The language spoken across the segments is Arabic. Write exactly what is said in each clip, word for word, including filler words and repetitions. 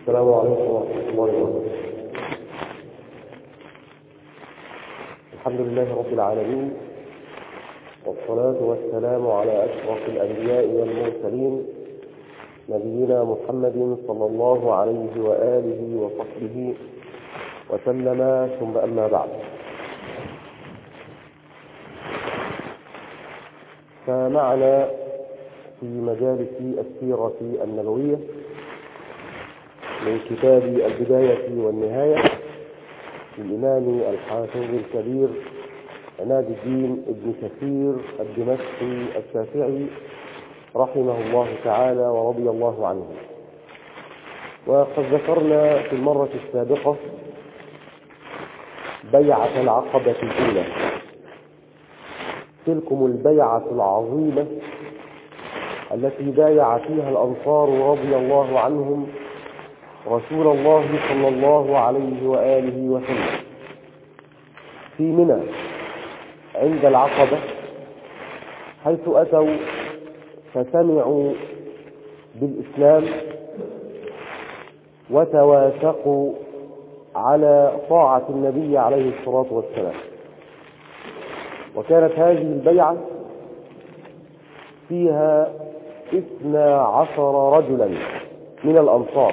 السلام عليكم ورحمة الله وبركاته. الحمد لله رب العالمين، والصلاة والسلام على أشرف الأنبياء والمرسلين نبينا محمد صلى الله عليه وآله وصحبه وسلم، ثم أما بعد. فمعنا في مجالس السيرة النبوية من كتاب البداية والنهاية للإمام الحافظ الكبير عماد الدين ابن كثير الدمشقي الشافعي رحمه الله تعالى ورضي الله عنه. وقد ذكرنا في المرة السابقة بيعة العقبة الأولى، تلكم البيعة العظيمة التي بايع فيها الأنصار رضي الله عنهم رسول الله صلى الله عليه وآله وسلم في منى عند العقبة، حيث أتوا فسمعوا بالإسلام وتواثقوا على طاعة النبي عليه الصلاة والسلام. وكانت هذه البيعة فيها اثنا عشر رجلا من الأنصار،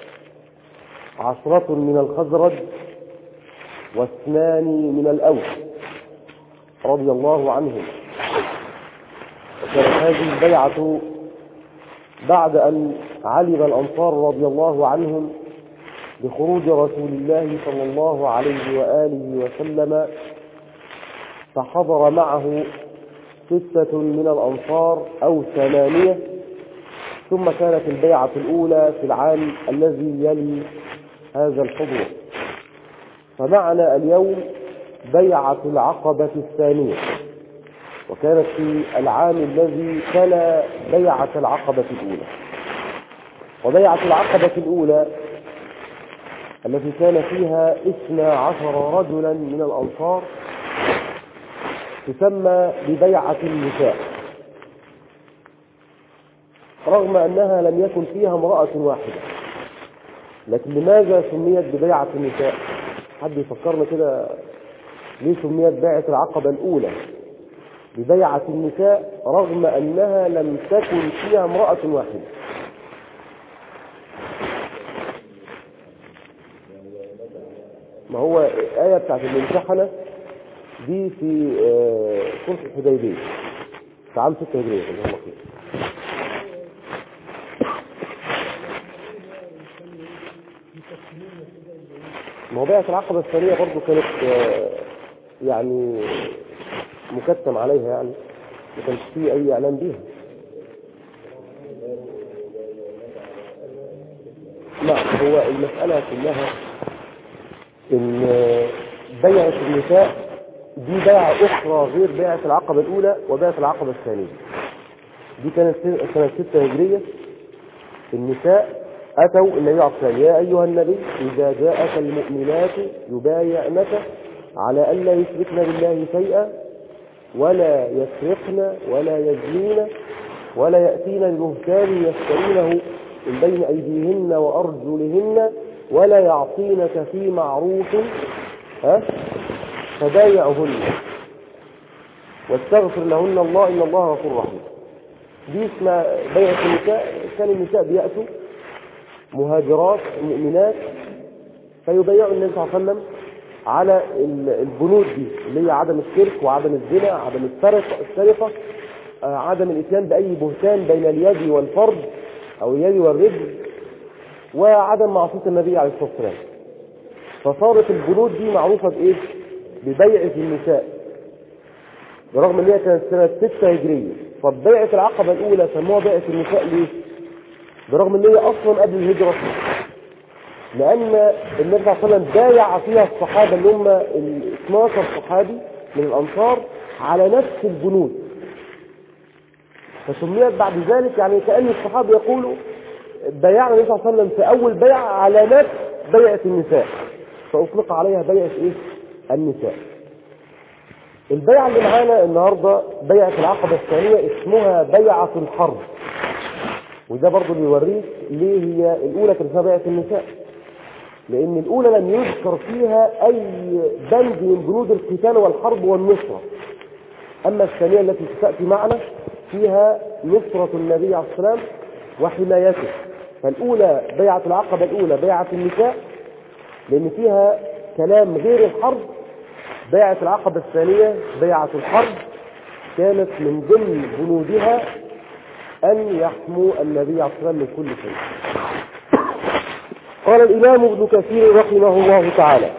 عشرة من الخزرج واثنان من الأوس رضي الله عنهم. وكانت هذه البيعة بعد أن علم الأنصار رضي الله عنهم بخروج رسول الله صلى الله عليه وآله وسلم، فحضر معه ستة من الأنصار أو ثمانية، ثم كانت البيعة الأولى في العام الذي يلي هذا الحضور. فمعنا اليوم بيعة العقبة الثانية، وكانت في العام الذي تلا بيعة العقبة الأولى. وبيعة العقبة الأولى التي كان فيها اثنا عشر رجلا من الأنصار تسمى ببيعة النساء، رغم أنها لم يكن فيها امرأة واحدة. لكن لماذا سميت ببيعة النساء؟ حد يفكرنا كده ليه سميت بيعة العقبة الأولى ببيعة النساء رغم أنها لم تكن فيها امرأة واحدة؟ ما هو آية بتاعت الممتحنة دي في صلح الحديبية في عام ستة هجرية. ما هو بيعة العقبة الثانية برضو كانت يعني مكتم عليها، يعني ما كانش فيه أي إعلان بيها. نعم، هو المسألة كلها إن بيعة النساء دي بيعة أخرى غير بيعة العقبة الأولى وبيعة العقبة الثانية. دي كانت سنة ستة هجرية. النساء أتوا النبي عليه الصلاة والسلام: يا أيها النبي إذا جاءك المؤمنات يبايعنك على ألا يشركن بالله شيئا ولا يسرقن ولا يزنين ولا يأتين ببهتان يفترونه من بين أيديهن وأرجلهن ولا يعصينك في معروف ها فبايعهن واستغفر لهن الله إن الله غفور رحيم. دي اسمها بيعة النساء. كان النساء بيأتوا مهاجرات مؤمنات فيبايعوا النبي صلى الله عليه وسلم على البنود دي اللي هي عدم الشرك وعدم الزنا، عدم السرقة، عدم الاتيان بأي بهتان بين اليد والفرد أو اليد والرجل، وعدم معصية النبي عليه الصلاة والسلام. فصارت البنود دي معروفة بإيه؟ ببيعة النساء، برغم ان هي كانت سنة ستة هجرية. طب بيعة العقبة الأولى سموها بيعة النساء ليه؟ برغم ان هي أصلا قبل الهجرة، لأن النبي صلى الله عليه وسلم بايع فيها الصحابة اللي هم ال اثناشر صحابي من الأنصار على نفس البنود، فسميت بعد ذلك يعني كأن الصحابة يقولوا بايعنا النبي صلى الله عليه وسلم في أول بيعة على نفس بيعة النساء، فأطلق عليها بيعة إيه؟ النساء. البيعة اللي معانا النهاردة بيعة العقبة الثانية اسمها بيعة الحرب. وده برضه بيوريك ليه هي الأولى كانت فيها بيعة النساء، لأن الأولى لم يذكر فيها أي بند من بنود القتال والحرب والنصرة. أما الثانية التي ستأتي معنا فيها نصرة النبي عليه الصلاة والسلام وحمايته. فالأولى بيعة العقبة الأولى بيعة النساء لأن فيها كلام غير الحرب. بيعة العقبة الثانية بيعة الحرب كانت من ضمن بنودها أن يحموا النبي عليه الصلاة والسلام من كل شيء. قال الإمام ابن كثير رحمه الله تعالى: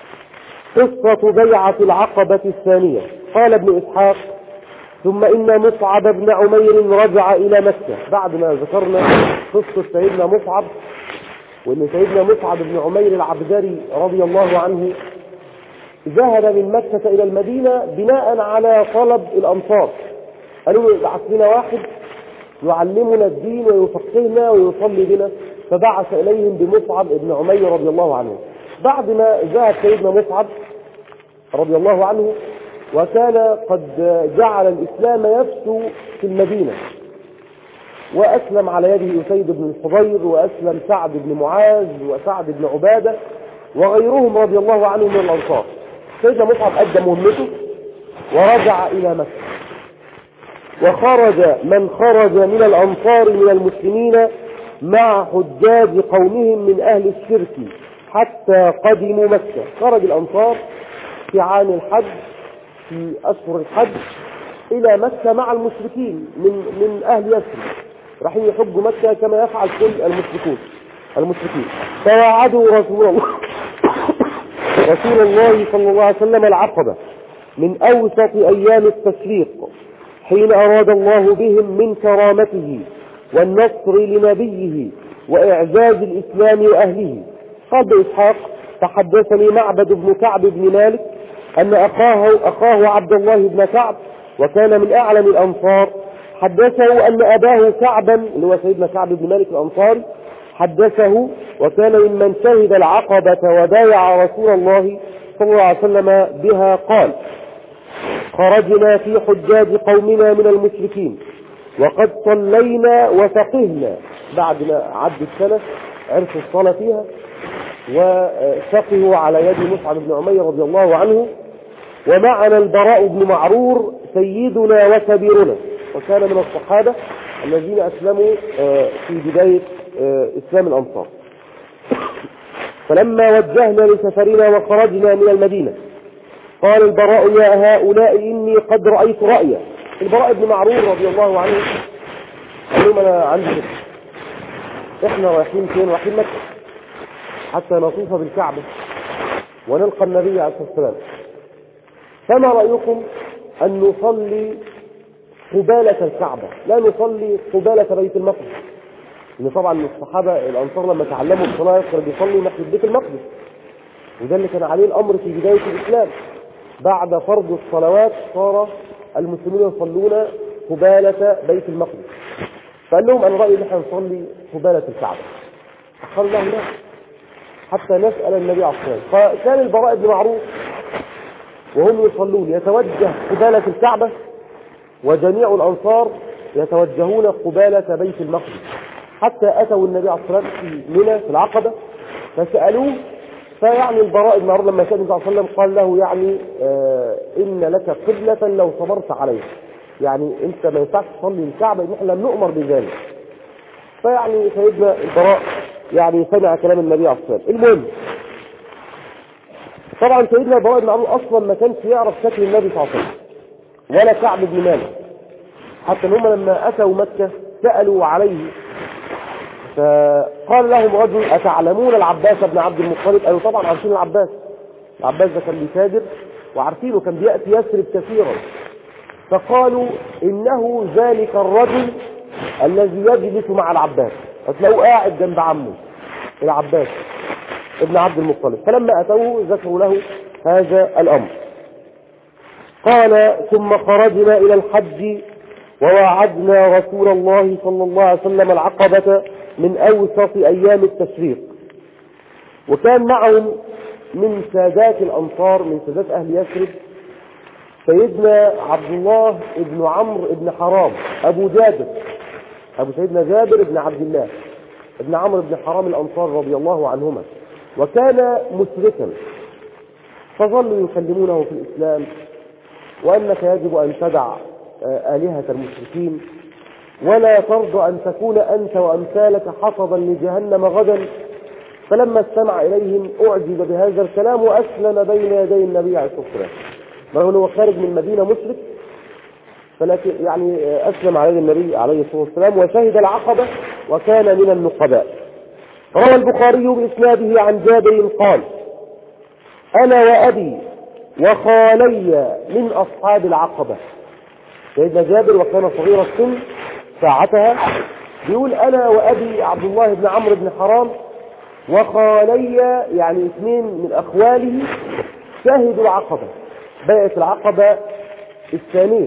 قصة بيعة العقبة الثانية. قال ابن إسحاق: ثم إن مصعب بن عمير رجع إلى مكة. بعد ما ذكرنا قصة سيدنا مصعب، وإن سيدنا مصعب بن عمير العبدري رضي الله عنه ذهب من مكة إلى المدينة بناء على طلب الأنصار. قالوا ابعث لنا واحد يعلمنا الدين ويفقهنا ويصلي بنا، فبعث إليهم بمصعب بن عمير رضي الله عنه. بعد ما ذهب سيدنا مصعب رضي الله عنه وكان قد جعل الإسلام يفشو في المدينة، وأسلم على يده أسيد بن الحضير، وأسلم سعد بن معاذ وسعد بن عبادة وغيرهم رضي الله عنهم من الأنصار. سيدنا مصعب أدى مهمته ورجع إلى مكة، وخرج من خرج من الأنصار من المسلمين مع حجاج قومهم من أهل الشرك حتى قدموا مكة. خرج الأنصار في عام الحج في أشهر الحج إلى مكة مع المشركين من من أهل يثرب، رايحين يحجوا مكة كما يفعل كل المشركون المشركين فوعدوا رسول الله رسول الله صلى الله عليه وسلم العقبة من أوسط أيام التشريق، حين أراد الله بهم من كرامته والنصر لنبيه وإعزاز الإسلام وأهله. قال بإسحاق: تحدثني معبد بن كعب بن مالك أن أخاه, أخاه عبد الله بن كعب وكان من أعلم الأنصار حدثه أن أباه كعبا اللي هو سيدنا كعب بن مالك الأنصاري حدثه وكان ممن شهد العقبة وبايع رسول الله صلى الله عليه وسلم بها. قال: خرجنا في حجاج قومنا من المشركين وقد صلينا وفقهنا. بعد ما عدت سنة عرفوا الصلاة فيها وفقهوا على يد مصعب بن عمير رضي الله عنه، ومعنا البراء بن معرور سيدنا وكبيرنا، وكان من الصحابة الذين أسلموا في بداية إسلام الأنصار. فلما وجهنا لسفرنا وخرجنا من المدينة قال البراء: يا هؤلاء إني قد رأيت رأيا. البراء بن معرور رضي الله عنه قال لهم: أنا عندي فكرة، إحنا رايحين فين؟ رايحين مكة حتى نطوف بالكعبة ونلقى النبي عليه الصلاة والسلام، فما رأيكم أن نصلي قبالة الكعبة لا نصلي قبالة بيت المقدس؟ إن طبعا الصحابة الأنصار لما تعلموا الصلاة يخرج يصلوا ناحية بيت المقدس، وده اللي كان عليه الأمر في بداية الإسلام. بعد فرض الصلوات صار المسلمين يصلون قبالة بيت المقدس. فقال لهم: أنا رأيي إن احنا نصلي قبالة الكعبة. قال له: لا، حتى نسأل النبي عليه الصلاة والسلام. فكان البراء بن معرور وهم يصلون يتوجه قبالة الكعبة، وجميع الأنصار يتوجهون قبالة بيت المقدس، حتى أتوا النبي عليه الصلاة والسلام في منى في العقبة فسألوه. فيعني البراء بن معرور لما سأل النبي صلى الله عليه وسلم قال له: يعني آه إن لك قبلة لو صبرت عليها، يعني أنت ما ينفعش تصلي الكعبة، إن احنا لم نؤمر بذلك. فيعني سيدنا البراء يعني سمع كلام النبي عليه الصلاة والسلام. المهم طبعا سيدنا البراء بن معرور أصلا ما كانش يعرف شكل النبي صلى الله عليه وسلم ولا كعب بن مالك، حتى ان هم لما أتوا مكة سألوا عليه فقال لهم رجل: أتعلمون العباس بن عبد المطلب؟ قالوا: طبعا عارفين العباس. العباس ده كان بيتاجر وعارفينه، كان بيأتي يثرب كثيرا. فقالوا: إنه ذلك الرجل الذي يجلس مع العباس، هتلاقوه قاعد جنب عمه العباس ابن عبد المطلب. فلما أتوه ذكروا له هذا الأمر. قال: ثم خرجنا إلى الحج ووعدنا رسول الله صلى الله عليه وسلم العقبة من أوسط أيام التشريق، وكان معهم من سادات الأنصار من سادات أهل يثرب سيدنا عبد الله بن عمرو بن حرام أبو جابر أبو سيدنا جابر بن عبد الله ابن عمرو بن حرام الأنصار رضي الله عنهما، وكان مشركا، فظلوا يكلمونه في الإسلام وأنك يجب أن تدع آلهة المشركين ولا ترضى أن تكون أنت وأمثالك حطبا لجهنم غدا. فلما استمع إليهم أعجب بهذا الكلام وأسلم بين يدي النبي عليه الصلاة والسلام، رغم أنه خارج من المدينة مشرك، فلكن يعني أسلم عليه النبي عليه الصلاة والسلام وشهد العقبة وكان من النقباء. روى البخاري بإسناده عن جابر قال: أنا وأبي وخالي من أصحاب العقبة. سيدنا جابر وكان صغير السن ساعتها، بيقول: أنا وأبي عبد الله بن عمرو بن حرام وخالي، يعني اثنين من أخواله، شهدوا العقبة، بيعة العقبة الثانية.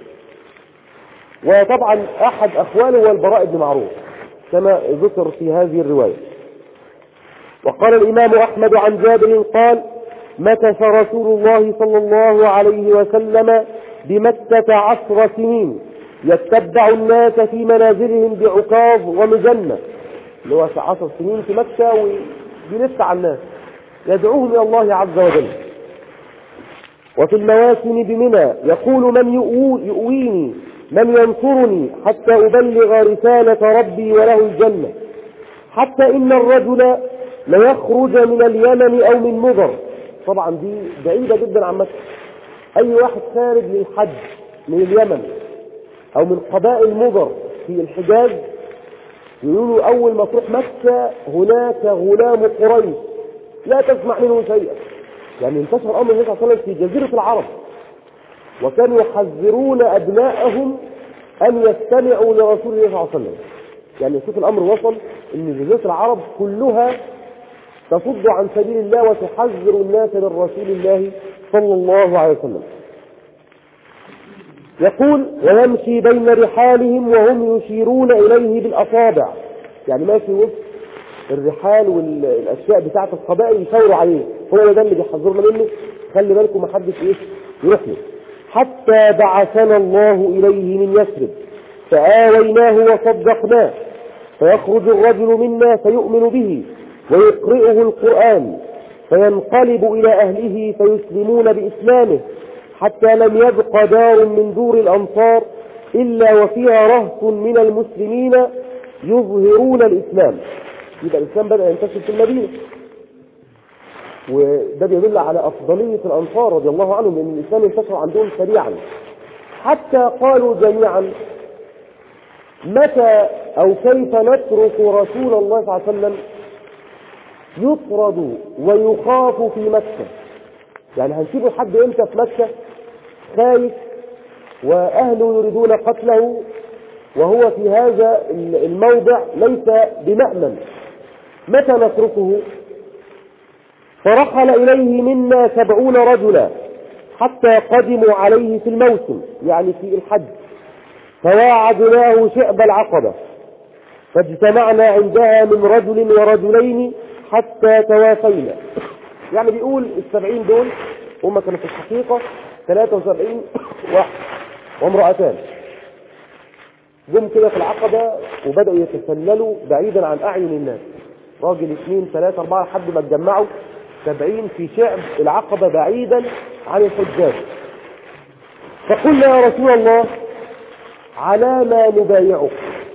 وطبعا أحد أخواله هو البراء بن معروف كما ذكر في هذه الرواية. وقال الإمام أحمد عن جابر قال: مكث رسول الله صلى الله عليه وسلم بمكة عشر سنين يتبع الناس في منازلهم بعكاظ ومجنة، اللي هو عشر سنين في مكة وبيلف على الناس يدعوهم إلى الله عز وجل. وفي المواسم بمنى يقول: من يؤويني، من ينصرني حتى أبلغ رسالة ربي وله الجنة، حتى إن الرجل ليخرج من اليمن أو من مضر. طبعا دي بعيدة جدا عن مكة، أي واحد خارج للحج من اليمن أو من قبائل مضر في الحجاز يقولوا أول ما تروح مكة هناك غلام قريش لا تسمع منه شيئا. يعني انتشر أمر النبي صلى الله عليه وسلم في جزيرة العرب، وكانوا يحذرون أبنائهم أن يستمعوا لرسول الله صلى الله عليه وسلم. يعني شوف الأمر وصل إن جزيرة العرب كلها تصد عن سبيل الله وتحذر الناس من رسول الله صلى الله عليه وسلم. يقول: ويمشي بين رحالهم وهم يشيرون إليه بالأصابع، يعني ماشي وسط الرحال والأشياء بتاعة القبائل يشاوروا عليه، هو ده اللي بيحذرنا منه، خلي بالكم محدش إيه يروح له. حتى بعثنا الله إليه من يثرب فآويناه وصدقناه، فيخرج الرجل منا فيؤمن به ويقرئه القرآن فينقلب إلى أهله فيسلمون بإسلامه، حتى لم يبق دار من دور الأنصار إلا وفيها رهط من المسلمين يظهرون الإسلام. يبقى الإسلام بدأ ينتشر في المدينة، وده بيدل على أفضلية الأنصار رضي الله عنهم، لأن الإسلام انتشر عندهم سريعا. حتى قالوا جميعا: متى أو كيف نترك رسول الله صلى الله عليه وسلم يطرد ويخاف في مكة؟ يعني هنسيبه لحد امتى في مكة خايف وأهله يريدون قتله وهو في هذا الموضع ليس بمأمن؟ متى نتركه؟ فرحل إليه منا سبعون رجلا حتى قدموا عليه في الموسم، يعني في الحج، فواعدناه شعب العقبة، فاجتمعنا عندها من رجل ورجلين حتى توافينا. يعني بيقول السبعين دول هم كانوا في الحقيقة ثلاثة وسبعين واحد وامرأتان، جم كده في العقبة وبدأوا يتسللوا بعيدا عن أعين الناس، راجل اثنين ثلاثة أربعة لحد ما اتجمعوا سبعين في شعب العقبة بعيدا عن الحجاج. فقلنا: يا رسول الله، على ما نبايعك؟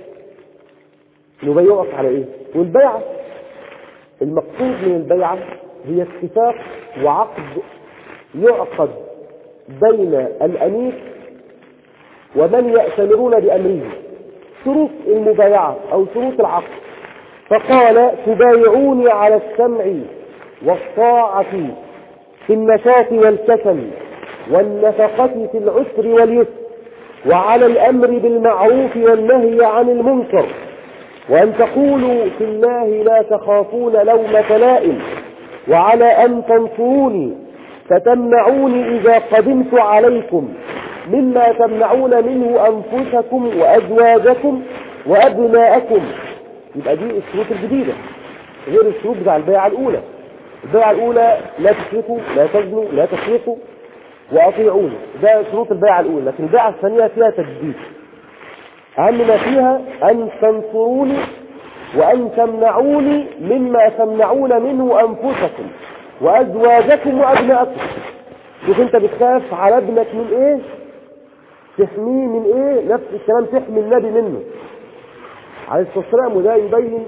نبايعك على ايه؟ والبيعة المقصود من البيعة هي اتفاق وعقد يعقد بين الأمير ومن يأتمرون بأمره، شروط المبايعة أو شروط العقد. فقال: تبايعوني على السمع والطاعة في النشاط والكسل والنفقة في العسر واليسر، وعلى الأمر بالمعروف والنهي عن المنكر، وأن تقولوا في الله لا تخافون لومة لائم، وعلى أن تنصروني فتمنعوني إذا قدمت عليكم مما تمنعون منه أنفسكم وأزواجكم وأبناءكم. يبقى دي الشروط الجديدة غير الشروط بتاع البيعة الأولى. البيعة الأولى: لا تشركوا، لا تزنوا، لا تسرقوا، وأطيعوني، ده شروط البيعة الأولى. لكن البيعة الثانية فيها تجديد. أهم ما فيها أن تنصروني وأن تمنعوني مما تمنعون منه أنفسكم وأزواجكم وأبنائكم. شوف أنت بتخاف على ابنك من إيه؟ تحميه من إيه؟ نفس الكلام تحمي النبي منه عليه الصلاة والسلام. وده يبين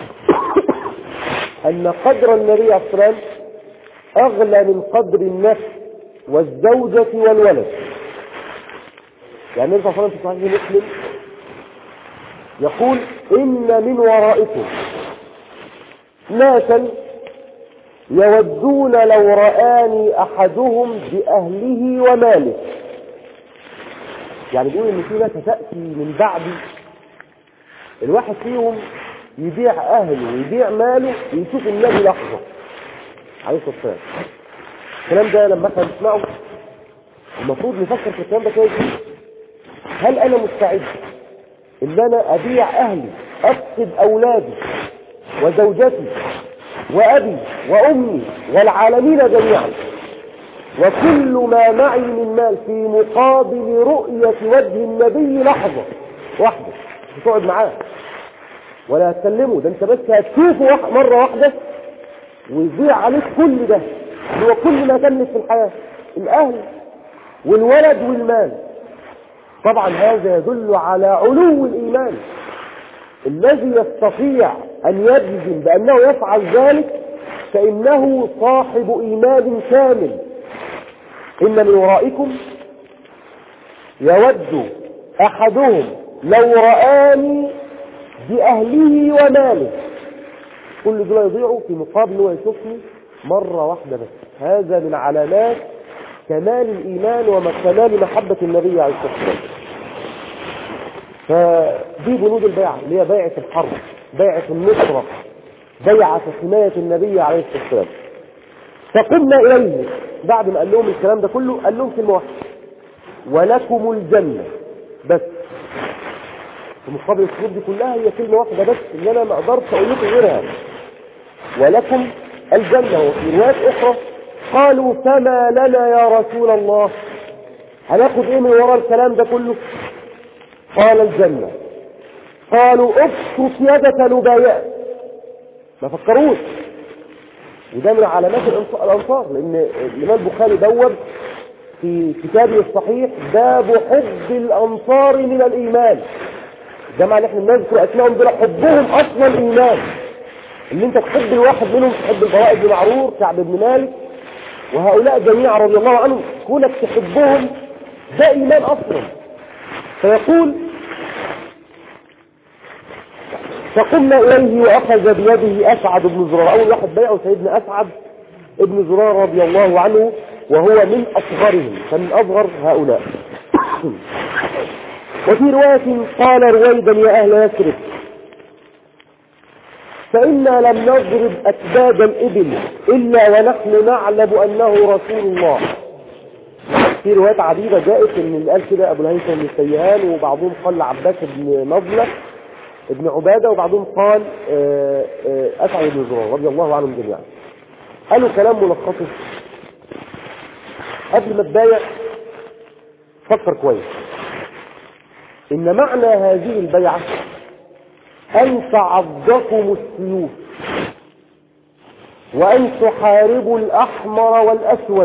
أن قدر النبي عليه الصلاة والسلام أغلى من قدر النفس والزوجة والولد. يعني النبي صلى الله عليه وسلم في صحيح مسلم يقول إن من ورائكم ناسا يودون لو رآني أحدهم بأهله وماله. يعني بيقول إن في ناس تأتي من بعدي الواحد فيهم يبيع أهله ويبيع ماله ويشوف النبي لحظة عليه الصلاة والسلام. الكلام ده لما احنا نسمعه المفروض نفكر في الكلام ده كويس. هل أنا مستعد إن أنا أبيع أهلي أفقد أولادي وزوجتي وأبي وأمي والعالمين جميعا وكل ما معي من مال في مقابل رؤية وجه النبي لحظة واحدة؟ مش تقعد معاه ولا هتكلمه، ده انت بس هتشوفه مرة واحدة ويضيع عليك كل ده هو كل ما تملك في الحياة، الأهل والولد والمال. طبعا هذا يدل على علو الإيمان. الذي يستطيع أن يجزم بأنه يفعل ذلك فإنه صاحب إيمان كامل. إن من ورائكم يود أحدهم لو رآني بأهله وماله، كل دول يضيعوا في مقابل هو يشوفني مرة واحدة بس. هذا من علامات كمال الإيمان وكمال محبة النبي عليه الصلاة والسلام. فدي بنود البيعة اللي هي بيعة الحرب، بيعة النصرة، بيعة حماية النبي عليه الصلاة والسلام. فقمنا إليه بعد ما قال لهم الكلام ده كله قال لهم كلمة واحدة: ولكم الجنة. بس في مقابل الشروط دي كلها هي كلمة واحدة بس اللي أنا ما أقدرش أقول لكم غيرها: ولكم الجنة. وفي روايات أخرى قالوا: فما لنا يا رسول الله، هناخد إيه من وراء الكلام ده كله؟ قال: الجنة. قالوا: ابسط يدك نبايعك. ما فكروش، وده من علامات الأنصار، لأن الإمام البخاري بوب في كتابه الصحيح باب حب الأنصار من الإيمان. الجماعة اللي احنا بنذكر أسمائهم دول حبهم أصلا إيمان. ان انت تحب الواحد منهم، تحب البراء بن معرور، كعب بن مالك، وهؤلاء جميعا رضي الله عنهم، كونك تحبهم ده إيمان أصلا. فيقول: فقمنا إليه وأخذ بيده أسعد بن زرار. أول واحد بيعه سيدنا أسعد بن زرار رضي الله عنه، وهو من أصغرهم، فمن أصغر هؤلاء. وفي رواية قال رويدا: يا أهل يثرب، فإنا لم نضرب أكباد الإبل إلا ونحن نعلم أنه رسول الله. في روايات عديدة جاءت ان اللي قال كده أبو الهيثم بن السيهان، وبعضهم قال عباس بن نضلة ابن عبادة، وبعضهم قال أسعد بن زرار رضي الله عنهم جميعا. قالوا كلام ملخصه: قبل ما تبايع فكر كويس إن معنى هذه البيعة أن تعضكم السيوف وأن تحاربوا الأحمر والأسود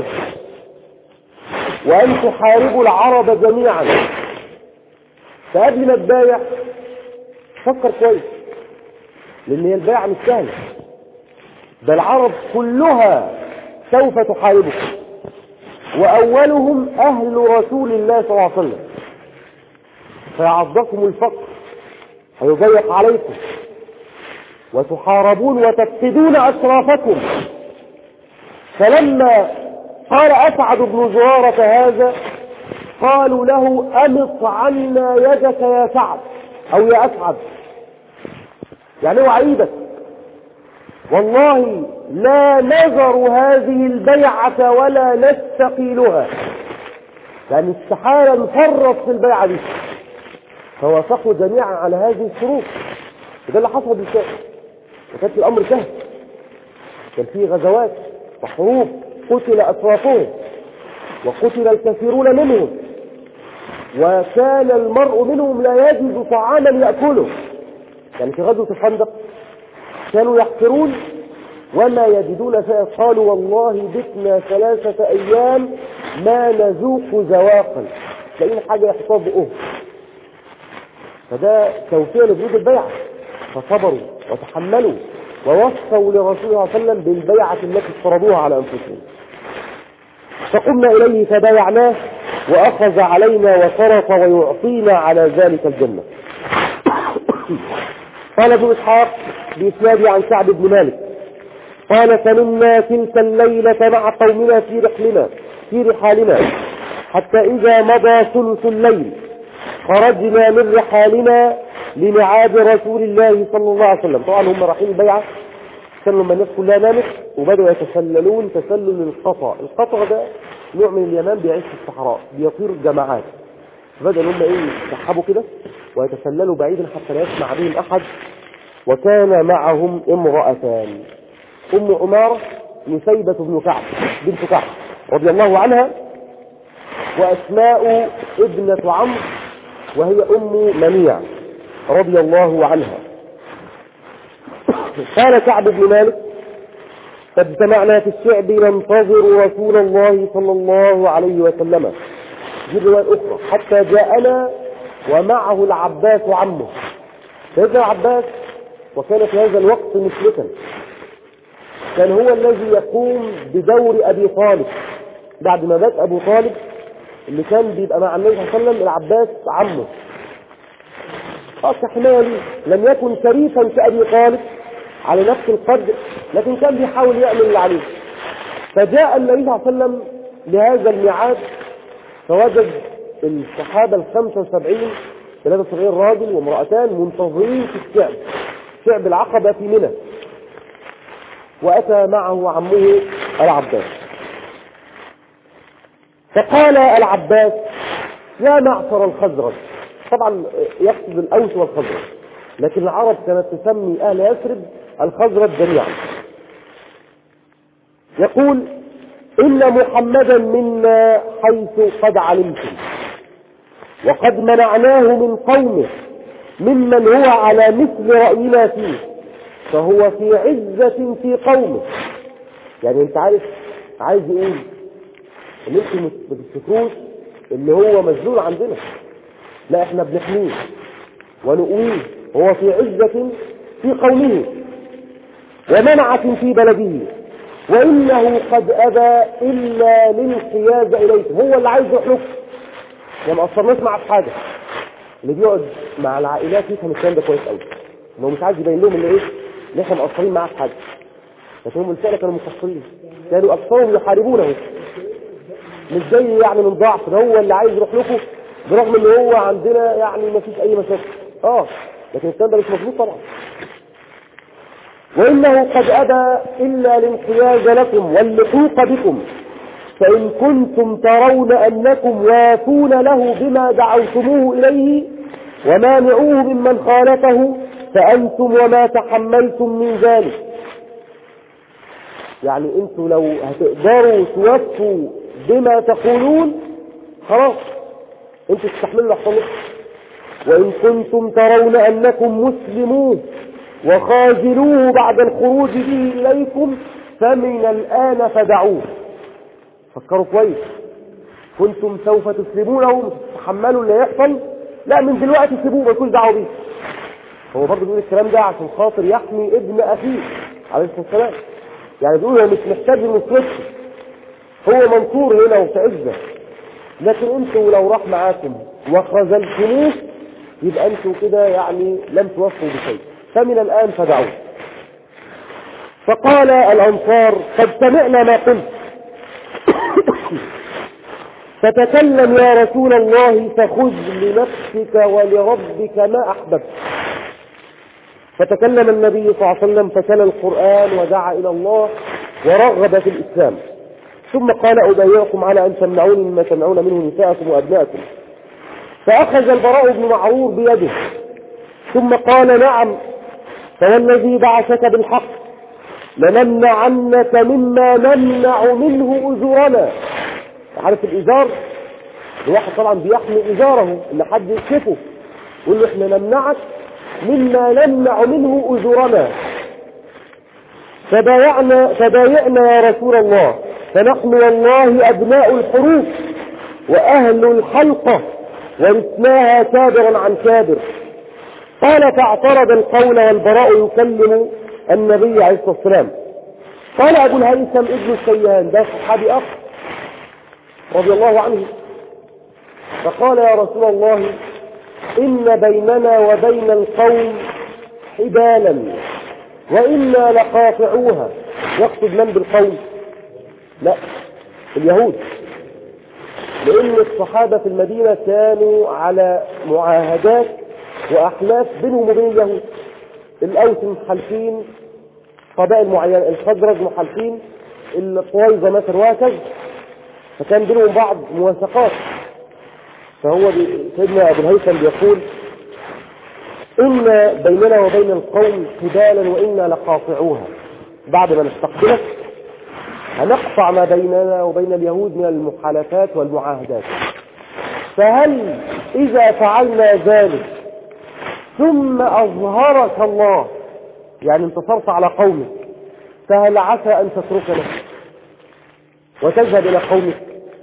وأن تحاربوا العرب جميعا. فقبل ما تبايع فكر كويس، لأن هي البيعة مش سهلة، ده العرب كلها سوف تحاربك، وأولهم أهل رسول الله صلى الله عليه وسلم، فيعضكم الفقر، هيضيق عليكم، وتحاربون وتفقدون أشرافكم. فلما قال أسعد بن زرارة هذا قالوا له: أمط عنا يدك يا سعد، أو يا أسعد، يعني هو عيدك، والله لا نذر هذه البيعة ولا نستقيلها، يعني استحالة نفرط في البيعة دي. فوافقوا جميعا على هذه الشروط، وده اللي حصل بالفعل. وكانت الأمر سهل، كان فيه غزوات وحروب قتل أسرافهم وقتل الكثيرون منهم، وكان المرء منهم لا يجد طعاما يأكله. يعني في غزوة الخندق كانوا يحفرون وما يجدون شيئا، قالوا والله بتنا ثلاثة أيام ما نذوق زواقا، تلاقين حاجة يحطوها بقهم. فده توفير لجنود البيعة، فصبروا وتحملوا ووصوا لرسول الله صلى الله عليه وسلم بالبيعة التي افترضوها على أنفسهم. فقمنا إليه فبايعناه وأخذ علينا وصرف ويعطينا على ذلك الجنة. قال ابن إسحاق بإسناده عن كعب بن مالك قال فنمنا تلك الليلة مع قومنا في رحلنا في رحالنا حتى إذا مضى ثلث الليل خرجنا من رحالنا لميعاد رسول الله صلى الله عليه وسلم. طبعا هم رايحين البيعة، كانوا لما الناس كلها نامت وبدأوا يتسللون تسلل القطع. القطع ده نوع من اليمن بيعيش في الصحراء، بيطير جماعات، فبدأوا هم ايه يسحبوا كده ويتسللوا بعيدا حتى لا يسمع بهم أحد. وكان معهم امرأتان، أم عمارة نسيبة بن كعب بنت كعب رضي الله عنها، وأسماء ابنة عمرو وهي أم منيع رضي الله عنها. قال كعب بن مالك قد اجتمعنا في الشعب ننتظر رسول الله صلى الله عليه وسلم، دي الرواية الأخرى، حتى جاءنا ومعه العباس عمه. سيدنا العباس وكان في هذا الوقت مشركا، كان هو الذي يقوم بدور أبي طالب بعد ما مات أبو طالب اللي كان بيبقى مع النبي صلى الله عليه وسلم. العباس عمه اه كحماية ليه، لم يكن شريفا كأبي طالب على نفس القدر، لكن كان بيحاول يعمل اللي عليه. فجاء النبي صلى الله عليه وسلم لهذا الميعاد فوجد الصحابة الخمسة وسبعين ثلاثة وسبعين راجل وامرأتان منتظرين في الشعب، شعب العقبة في منى. وأتى معه عمه العباس، فقال العباس يا معشر الخزرج، طبعا يقصد الأوس والخزرج، لكن العرب كانت تسمي أهل يثرب الخزرج جميعا. يقول إن محمدا منا حيث قد علمتم، وقد منعناه من قومه ممن هو على مثل رأينا فيه، فهو في عزة في قومه. يعني انت عارف عايز يقول ان انتم ما تفتكروش اللي هو مجنون عندنا، لا احنا بنحميه ونقويه، هو في عزة في قومه ومنعة في بلده، وإنه قد أبى إلا للانقياد إليكم. هو اللي عايز يروح لكم، يعني ما قصرناش معه في حاجة. اللي بيقعد مع العائلات يفهم الكلام ده كويس قوي، انه مش عايز يبين لهم اللي ايه اللي احنا مقصرين معاه في حاجة، لكن هم الفعل كانوا مقصرين، كانوا أكثرهم يحاربونه، مش زي يعني من ضعف، ده هو اللي عايز يروح لكم برغم ان هو عندنا يعني ما فيش اي مشاكل. اه لكن الكلام ده مش مظبوط طبعا. وإنه قد أبى إلا الانقياد لكم واللحوق بكم، فإن كنتم ترون أنكم وافون له بما دعوتموه إليه ومانعوه ممن خالفه فأنتم وما تحملتم من ذلك. يعني انتوا لو هتقدروا توفوا بما تقولون خلاص انتوا تستحملوا احسن. وإن كنتم ترون أنكم مسلمون وخاذلوه بعد الخروج به إليكم فمن الآن فدعوه. فكروا كويس، كنتم سوف تسلمونه تتحملوا اللي يحصل، لا من دلوقتي سيبوه ما يكونش دعوه بيه. هو برضه بيقول الكلام ده عشان خاطر يحمي ابن أخيه عليه الصلاة والسلام، يعني بيقول هو مش محتاج انه يسلكه، هو منصور هنا وفي عزة، لكن انتوا لو راح معاكم وخذلتموه يبقى انتوا كده يعني لم توفوا بشيء، فمن الآن فدعوه. فقال الأنصار قد سمعنا ما قلت فتكلم يا رسول الله فخذ لنفسك ولربك ما أحببت. فتكلم النبي صلى الله عليه وسلم فتلا القرآن ودعا إلى الله ورغب في الإسلام، ثم قال أبايعكم على أن تمنعوني مما تمنعون منه نساءكم وأبناءكم. فأخذ البراء بن معرور بيده ثم قال نعم فوالذي بعثك بالحق لنمنعنك مما نمنع منه أزورنا. عارف الإزار الواحد طبعا بيحمي إزاره إن حد يكشفه، يقول له إحنا نمنعك مما نمنع منه أزورنا، فبايعنا فبايعنا يا رسول الله، فنحن والله أبناء الحروف وأهل الحلقة ورثناها كابرا عن كابر. قال فاعترض القول والبراء يكلم النبي عليه الصلاة والسلام. قال أبو الهيثم ابن السيهان، ده صحابي أخ رضي الله عنه، فقال يا رسول الله إن بيننا وبين القوم حبالا وإنا لقاطعوها. يقصد من بالقوم؟ لا، اليهود، لأن الصحابة في المدينة كانوا على معاهدات وأحلاف بينهم وبين اليهود. الأوس محلفين قبائل معينة، الخزرج محلفين الطويزة مثلا وهكذا، فكان بينهم بعض موافقات. فهو سيدنا أبو الهيثم بيقول إن بيننا وبين القوم حبالا وإنا لقاطعوها، بعد ما نستقبلك هنقطع ما بيننا وبين اليهود من المحالفات والمعاهدات. فهل إذا فعلنا ذلك ثم أظهرك الله، يعني انتصرت على قومك، فهل عسى أن تتركنا وتذهب إلى قومك؟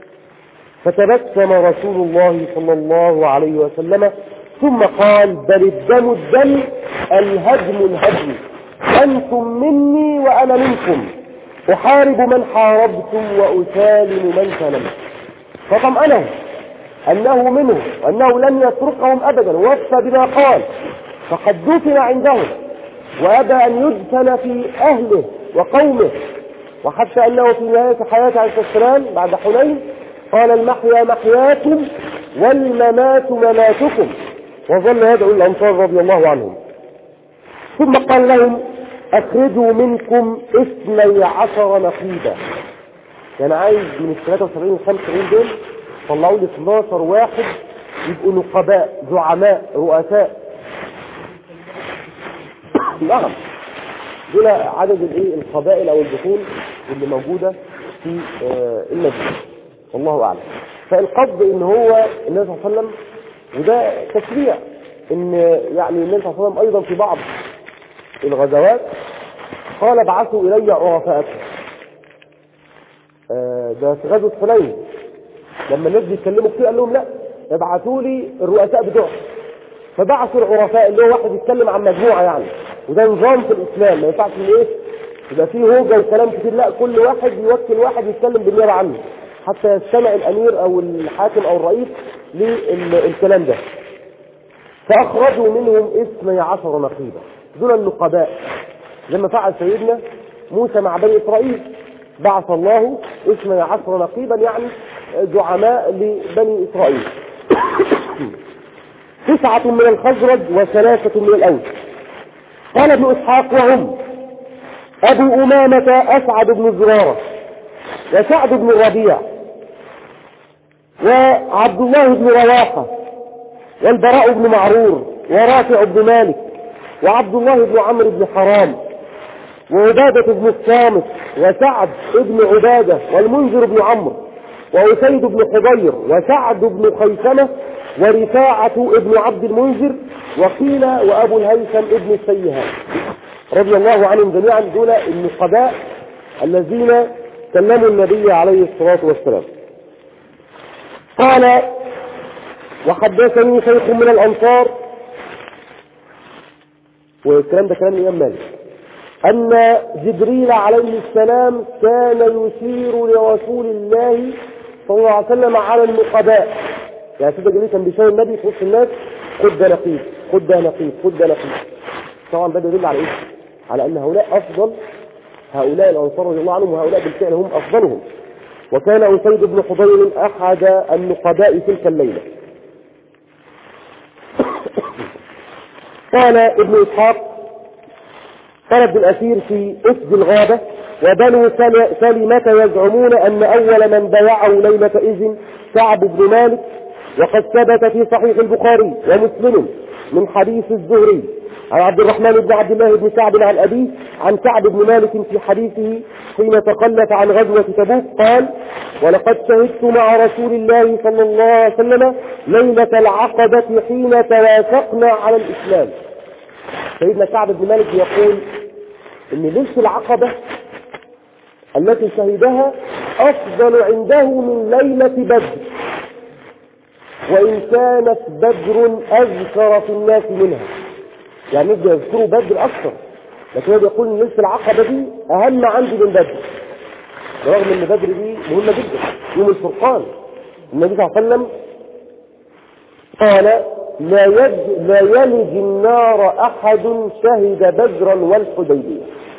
فتبسم رسول الله صلى الله عليه وسلم ثم قال بل الدم الدم الهدم الهدم، أنتم مني وأنا منكم، أحارب من حاربتم وأسالم من سلمت. فطمأنه أنه منه وأنه لن يتركهم أبدا، ووفى بما قال، فقد دفن عندهم وأبى أن يدفن في أهله وقومه، وحتى أنه في نهاية حياته عليه الصلاة والسلام بعد حنين قال المحيا محياكم والممات مماتكم، وظل يدعو الأنصار رضي الله عنهم. ثم قال لهم أخرجوا منكم اثني عشر نقيبا، يعني عايز من الثلاثة وسبعين والخمسة وسبعين دول طلعوا لي اثناشر واحد يبقوا نقباء زعماء رؤساء. نعم، دول عدد الايه القبائل او البطول اللي موجودة في المدينة، والله اعلم. فالقصد ان هو النبي صلى الله عليه وسلم، وده تشريع ان يعني النبي صلى الله عليه وسلم ايضا في بعض الغزوات قال ابعثوا الي عرفاءكم. ده في غزوة حنين لما الناس بيتكلموا كتير قال لهم لا، ابعثوا لي الرؤساء بتوعهم، فبعثوا العرفاء اللي هو واحد يتكلم عن مجموعة يعني، وده نظام في الاسلام، ما ينفعش ان ايه يبقى فيه هوجة وكلام كتير، لا، كل واحد يوكل واحد يتكلم بالنيابة عنه حتى يستمع الامير او الحاكم او الرئيس للكلام ده. فاخرجوا منهم اثني عشر نقيبا، دول النقباء، لما فعل سيدنا موسى مع بني اسرائيل، بعث الله اثني عشر نقيبا يعني زعماء لبني اسرائيل. تسعة من الخزرج وثلاثة من الاوس. قال ابن اسحاق وهم ابو امامة اسعد بن زرارة وسعد بن الربيع وعبد الله بن رواحة والبراء بن معرور ورافع بن مالك وعبد الله بن عمرو بن حرام وعبادة بن الصامت وسعد بن عبادة والمنذر بن عمرو وأسيد بن حضير وسعد بن خيثمة ورفاعة بن عبد المنذر وقيل وأبو الهيثم ابن السيهان رضي الله عنهم جميعا. دول النقباء الذين كلموا النبي عليه الصلاة والسلام. قال وحدثني شيخ من الأنصار، والكلام ده كلام الإمام مالك، أن جبريل عليه السلام كان يشير لرسول الله صلى الله عليه وسلم على النقباء، يعني سيدنا جبريل كان بيشاور النبي في وسط الناس خد ده نقيب خد ده نقيب خد ده نقيب. طبعا ده يدل على ايه؟ على ان هؤلاء افضل، هؤلاء الانصار رضي الله عنهم، وهؤلاء بالفعل هم افضلهم. وكان أسيد بن حضير احد النقباء تلك الليله. قال ابن اسحاق قال ابن الأثير في أسد الغابة وبنو سلمة يزعمون أن أول من بايعه ليلة إذن كعب بن مالك، وقد ثبت في صحيح البخاري ومسلم من حديث الزهري عن عبد الرحمن بن عبد الله بن كعب عن أبيه عن كعب بن مالك في حديثه حين تخلف عن غزوة تبوك قال: ولقد شهدت مع رسول الله صلى الله عليه وسلم ليلة العقبة حين توافقنا على الإسلام. سيدنا كعب بن مالك يقول إن ليلة العقبة التي شهدها أفضل عنده من ليلة بدر، وإن كانت بدر أذكر في الناس منها. يعني يبدأ يذكروا بدر أكثر، لكن هو يقول إن ليلة العقبة دي أهم عندي من بدر، برغم إن بدر دي مهمة جدا، يوم الفرقان. النبي صلى الله عليه وسلم قال: لا, يج... لا يلج النار أحد شهد بدرا والحديبية.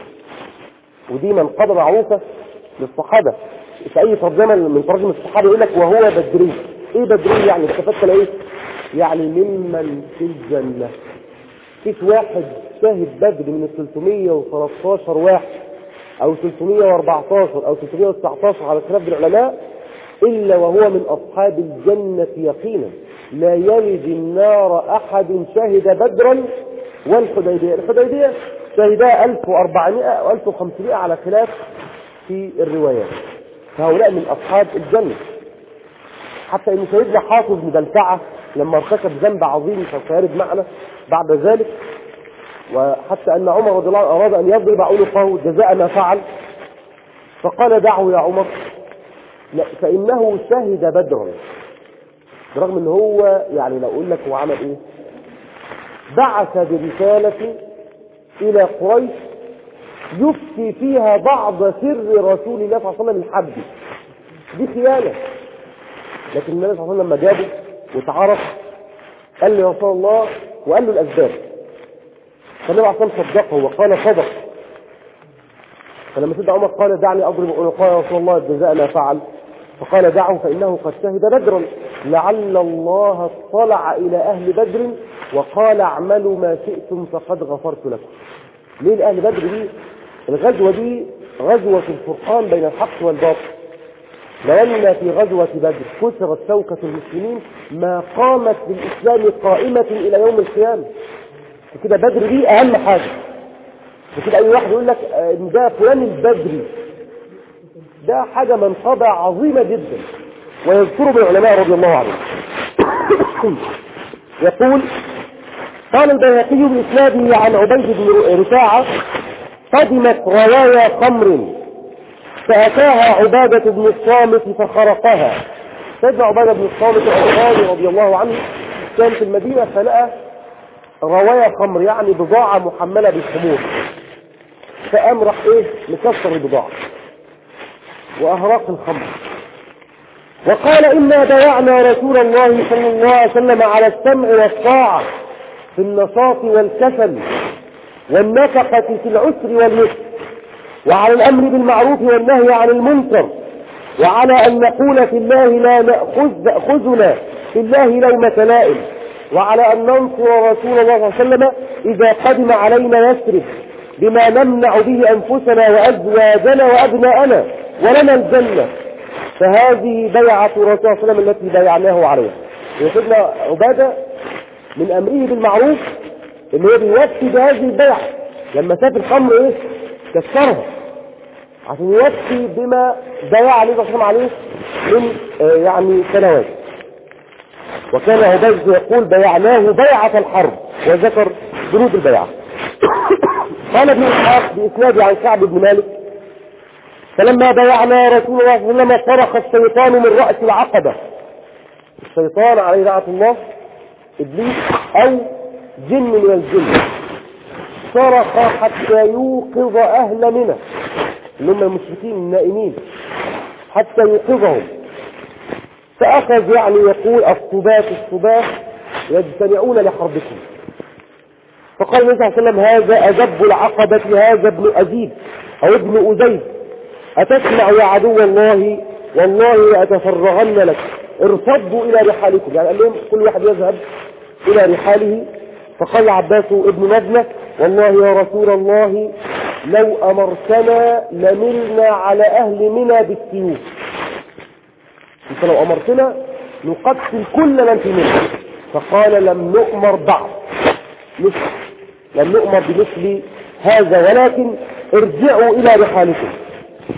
ودي منقبة معروفة للصحابة. في أي ترجمة من ترجمة الصحابة يقول لك وهو بدري. إيه بدري يعني؟ استفدت إيه؟ يعني ممن في الجنة. فيش واحد شاهد بدر من ثلاثمائة وثلاثة عشر واحد أو ثلاثمائة وأربعة عشر أو ثلاثمائة وتسعة عشر على خلاف العلماء إلا وهو من أصحاب الجنة يقينا. لا يلج النار أحد شهد بدرا والحديبية. الحديبية شهدها ألف وأربعمائة أو ألف وخمسمائة على خلاف في الروايات، فهؤلاء من أصحاب الجنة. حتى إن سيدنا حافظ بن بلتعة لما ارتكب ذنب عظيم سوف يرد معنا بعد ذلك، وحتى أن عمر رضي الله عنه أراد أن يضرب عنقه جزاء ما فعل، فقال: دعه يا عمر فإنه شهد بدرا. برغم أنه هو يعني لو أقول لك هو عمل إيه؟ بعث برسالة إلى قريش يفتي فيها بعض سر رسول الله صلى الله عليه وسلم الحبي. دي خيانة. لكن النبي صلى الله عليه وسلم لما جابه وتعرف قال له: يا رسول الله، وقال له الأسباب. فالنبي عليه الصلاة والسلام صدقه وقال: صدق. فلما سيدنا عمر قال: دعني أضرب عنقه يا رسول الله الجزاء ما فعل، فقال: دعه فإنه قد شهد بدرا، لعل الله اطلع إلى أهل بدر وقال: اعملوا ما شئتم فقد غفرت لكم. ليه لأهل بدر دي؟ الغزوة دي غزوة الفرقان بين الحق والباطل. لأن في غزوة بدر كسرت شوكة المسلمين ما قامت بالإسلام قائمة إلى يوم القيامة. كده بدر دي أهم حاجة. وكده أي واحد يقول لك إن ده فلان البدري، ده حاجة منقبة عظيمة جدا، ويذكره بالعلماء رضي الله عنهم. يقول: قال البيهقي بإسناده عن عبيد بن رفاعة: قدمت روايا خمر فأتاها عبادة بن الصامت فخرقها. سيدنا عبادة بن الصامت الأنصاري رضي الله عنه كان في المدينة فلقى روايا خمر، يعني بضاعة محملة بالخمور، فقام راح ايه مكسر البضاعة وأهراق الخمر، وقال: إنا بايعنا رسول الله صلى الله عليه وسلم على السمع والطاعة في النشاط والكسل والنفقة في العسر واليسر، وعلى الأمر بالمعروف والنهي عن المنكر، وعلى أن نقول في الله لا نأخذ أخذنا في الله لومة لائم، وعلى أن ننصر رسول الله صلى الله عليه وسلم إذا قدم علينا يسرب بما نمنع به أنفسنا وأزواجنا وأبناءنا ولنا الجنة. فهذه بيعة رسول الله صلى الله عليه وسلم التي بايعناه عليها. وسيدنا عبادة من أمره بالمعروف إنه يوفي بهذه البيعة. لما شاف الخمر إيه كسرها عشان يوفي بما بايع عليه صلى الله عليه من آه يعني سنوات. وكان عبادة يقول: بيعناه بيعة الحرب، وذكر بنود البيعة. قال ابن إسحاق بإسناد عن كعب بن مالك: فلما بايعنا رسول الله صلى الله عليه وسلم صرخ الشيطان من رأس العقبة. الشيطان عليه لعنة الله، إبليس أو جن من الجن، صرخ حتى يوقظ أهل منى اللي هم المشركين النائمين، حتى يوقظهم. فأخذ يعني يقول: الصباة الصباة يجتمعون لحربكم. فقال النبي صلى الله عليه وسلم: هذا أجب العقبة، هذا ابن أزيد أو ابن أزيد، أتسمع يا عدو الله؟ والله أتفرغن لك، ارتدوا إلى رحالكم. يعني قال لهم كل واحد يذهب إلى رحاله. فقال عباس ابن نجلة: والله يا رسول الله لو أمرتنا لملنا على أهل منى بالسيوف. انت لو أمرتنا نقتل كل من في منى. فقال: لم نؤمر بعد مثل لم نؤمر بمثل هذا، ولكن ارجعوا إلى رحالكم.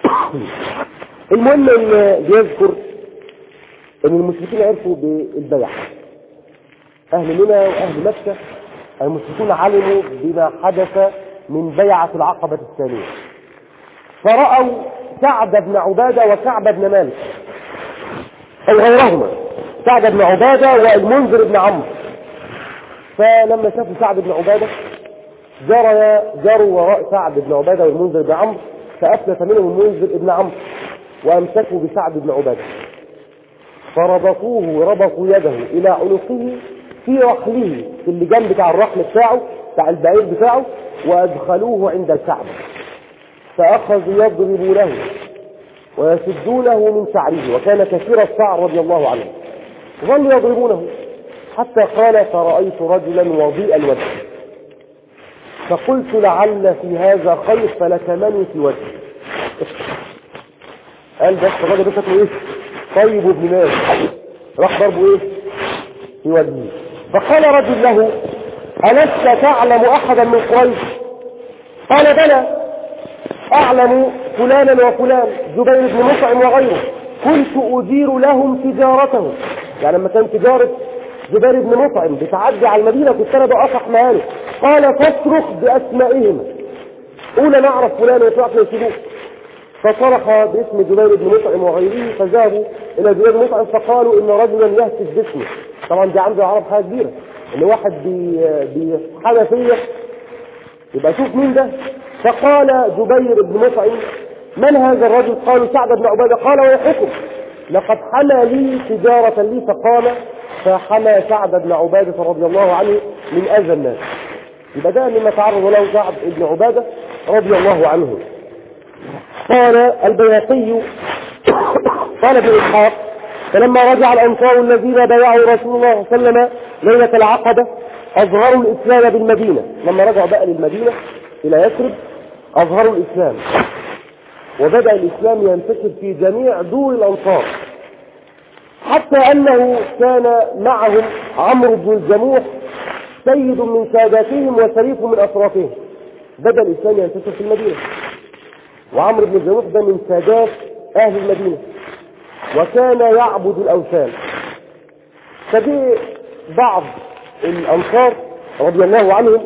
المهم ان بيذكر ان المشركين عرفوا بالبيع، اهل منى واهل مكة المشركون علموا بما حدث من بيعة العقبة الثانية، فرأوا سعد بن عبادة وكعب بن مالك او غيرهما، سعد بن عبادة والمنذر بن عمرو. فلما شافوا سعد بن عبادة جرى جروا وراء سعد بن عبادة والمنذر بن عمرو، فأفلت منهم المنذر بن عمرو وأمسكوا بسعد بن عبادة فربطوه وربطوا يده إلى عنقه في رحله، في اللجام بتاع الرحل بتاعه بتاع البعير بتاعه، وأدخلوه عند الكعبة فأخذوا يضربونه ويسدونه من شعره، وكان كثير الشعر رضي الله عنه، ظلوا يضربونه حتى قال فرأيت رجلا وضيء الوجه فقلت لعل في هذا خير فلكمني في وجهه. قال بس الراجل ده شكله ايه؟ طيب وابن ناس، راح ضربه ايه؟ في وجهه. فقال رجل له ألست تعلم أحدا من قريش؟ قال بلى أعلم فلانا وفلان جبير بن مطعم وغيره، كنت أدير لهم تجارتهم. يعني لما كان تجارة جبير بن مطعم بتعدي على المدينة كنت أنا بأصح مهانه. قال فاصرخ بأسمائهم، قول نعرف فلان وفلان يسيبوه. فصرخ باسم جبير بن مطعم وغيره، فذهبوا إلى جبير بن مطعم فقالوا إن رجلا يهتف باسمه. طبعا دي عند العرب حاجة كبيرة، إن واحد بحنفية يبقى شوف مين ده. فقال جبير بن مطعم من هذا الرجل؟ قالوا سعد بن عبادة. قال ويحكم لقد حمى لي تجارة لي، فقال فحمى سعد بن عبادة رضي الله عنه من أذى الناس. يبقى ده مما تعرض له سعد بن عبادة رضي الله عنه. قال البيهقي قال ابن إسحاق فلما رجع الأنصار الذين بايعوا رسول الله صلى الله عليه وسلم ليلة العقبة أظهروا الإسلام بالمدينة. لما رجعوا بقى للمدينة إلى يثرب أظهروا الإسلام، وبدأ الإسلام ينتشر في جميع دور الأنصار، حتى أنه كان معهم عمرو بن الجموح سيد من ساداتهم وشريف من أشرافهم. بدأ الإسلام ينتشر في المدينة، وعمرو بن الجموح ده من سادات أهل المدينة، وكان يعبد الأوثان. فجاء بعض الأنصار رضي الله عنهم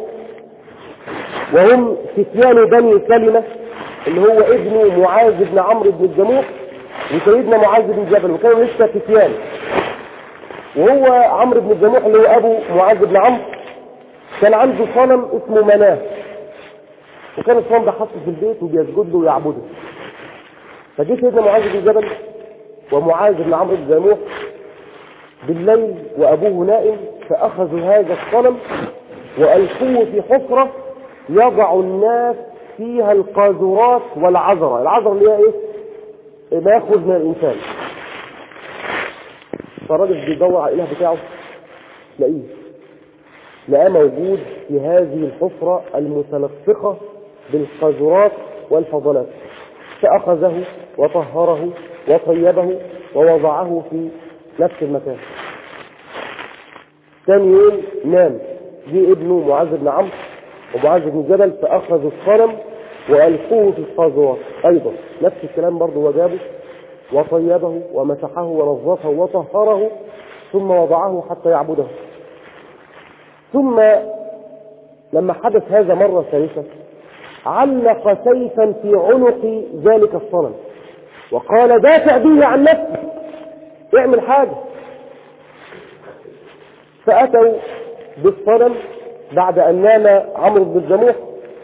وهم فتيان بني سلمة اللي هو ابن معاذ بن عمرو بن الجموح وسيدنا معاذ بن جبل، وكانوا لسه فتيان. وهو عمرو بن الجموح اللي هو أبو معاذ بن عمرو كان عنده صنم اسمه مناه، وكان الصنم ده حطه في البيت وبيسجد له ويعبده. فجاء سيدنا معاذ بن جبل ومعاذ بن عمرو بن الجموح بالليل وأبوه نائم، فأخذوا هذا الصنم وألقوه في حفرة يضع الناس فيها القاذورات والعذرة. العذرة اللي هي ايه؟ ما يأخذ من الإنسان. فالراجل بيدور على الإله بتاعه تلاقيه لقاه موجود في هذه الحفرة المتلصقة بالقاذورات والفضلات، فأخذه وطهره وطيبه ووضعه في نفس المكان. ثاني يوم نام، جه ابنه معاذ بن عمرو ومعاذ بن جبل فأخذوا الصنم وألقوه في القاذورات أيضا نفس الكلام برضه، وجابه وطيبه ومسحه ونظفه وطهره ثم وضعه حتى يعبده. ثم لما حدث هذا مرة ثالثة علق سيفا في عنق ذلك الصنم وقال دافع به عن نفسه، اعمل حاجة. فأتوا بالصنم بعد أن نام عمرو بن الجموح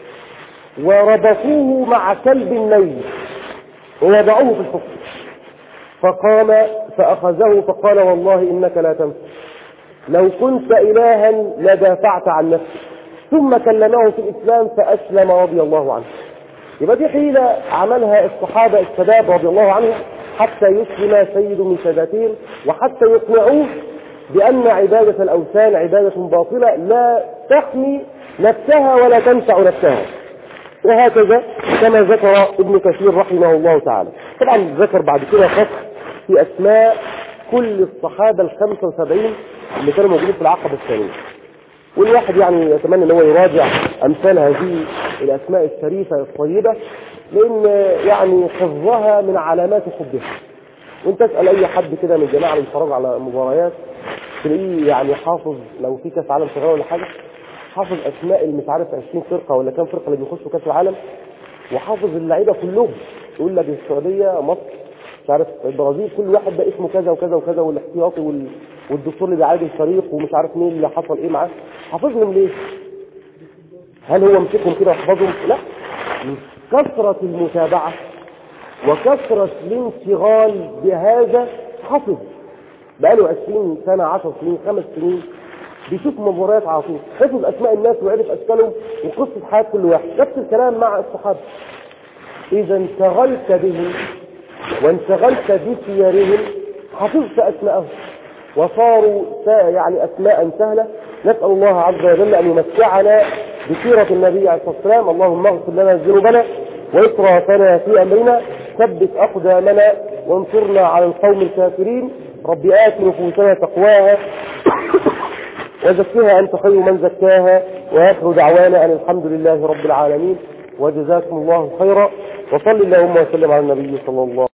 وربطوه مع كلب ميت ووضعوه في الحفر، فقام فأخذه فقال والله إنك لا تنفع، لو كنت إلها لدافعت عن نفسك. ثم كلمه في الإسلام فأسلم رضي الله عنه. يبقى دي حيلة عملها الصحابة الشباب رضي الله عنهم حتى يسلم سيد من ساداتهم، وحتى يقنعوه بأن عبادة الأوثان عبادة باطلة لا تحمي نفسها ولا تنفع نفسها. وهكذا كما ذكر ابن كثير رحمه الله تعالى. طبعا ذكر بعد كده فصل في أسماء كل الصحابة الخمسة وسبعين اللي كانوا موجودين في العقبة الثانية، والواحد يعني يتمنى ان هو يراجع أمثال هذه الأسماء الشريفة الطيبة لأن يعني حفظها من علامات حبها. وانت تسأل أي حد كده من الجماعة اللي بيتفرجوا على مباريات تلاقيه يعني حافظ، لو في كأس عالم شغال ولا حاجة حافظ أسماء اللي مش عارف عشرين فرقة ولا كام فرقة اللي بيخشوا كأس العالم، وحافظ اللعيبة كلهم. يقول لك السعودية، مصر، مش عارف البرازيل، كل واحد بقى اسمه كذا وكذا وكذا، والاحتياطي وال... والدكتور اللي بيعالج الفريق ومش عارف مين اللي حصل ايه معاه. حافظهم ليه؟ هل هو مسكهم كده وحفظهم؟ لا، كثرة المتابعة وكثرة الانشغال بهذا. حفظ بقاله عشرين سنة، عشر سنين، خمس سنين بيشوف مباريات على طول، حفظ اسماء الناس وعرف اشكالهم وقصة حياة كل واحد. نفس الكلام مع الصحابة، اذا انشغلت بهم وانشغلت بسيرهم حفظت اسماءهم وصاروا يعني اسماء سهلة. نسأل الله عز وجل ان يمتعنا بسيرة النبي عليه الصلاة والسلام. اللهم اغفر لنا ذنوبنا وإسرافنا في أمرنا، ثبت أقدامنا وانصرنا على القوم الكافرين. رب آت نفوسنا تقواها وزكها أنت خير من زكاها، وآخر دعوانا أن الحمد لله رب العالمين، وجزاكم الله خيرا، وصل اللهم وسلم على النبي صلى الله عليه وسلم.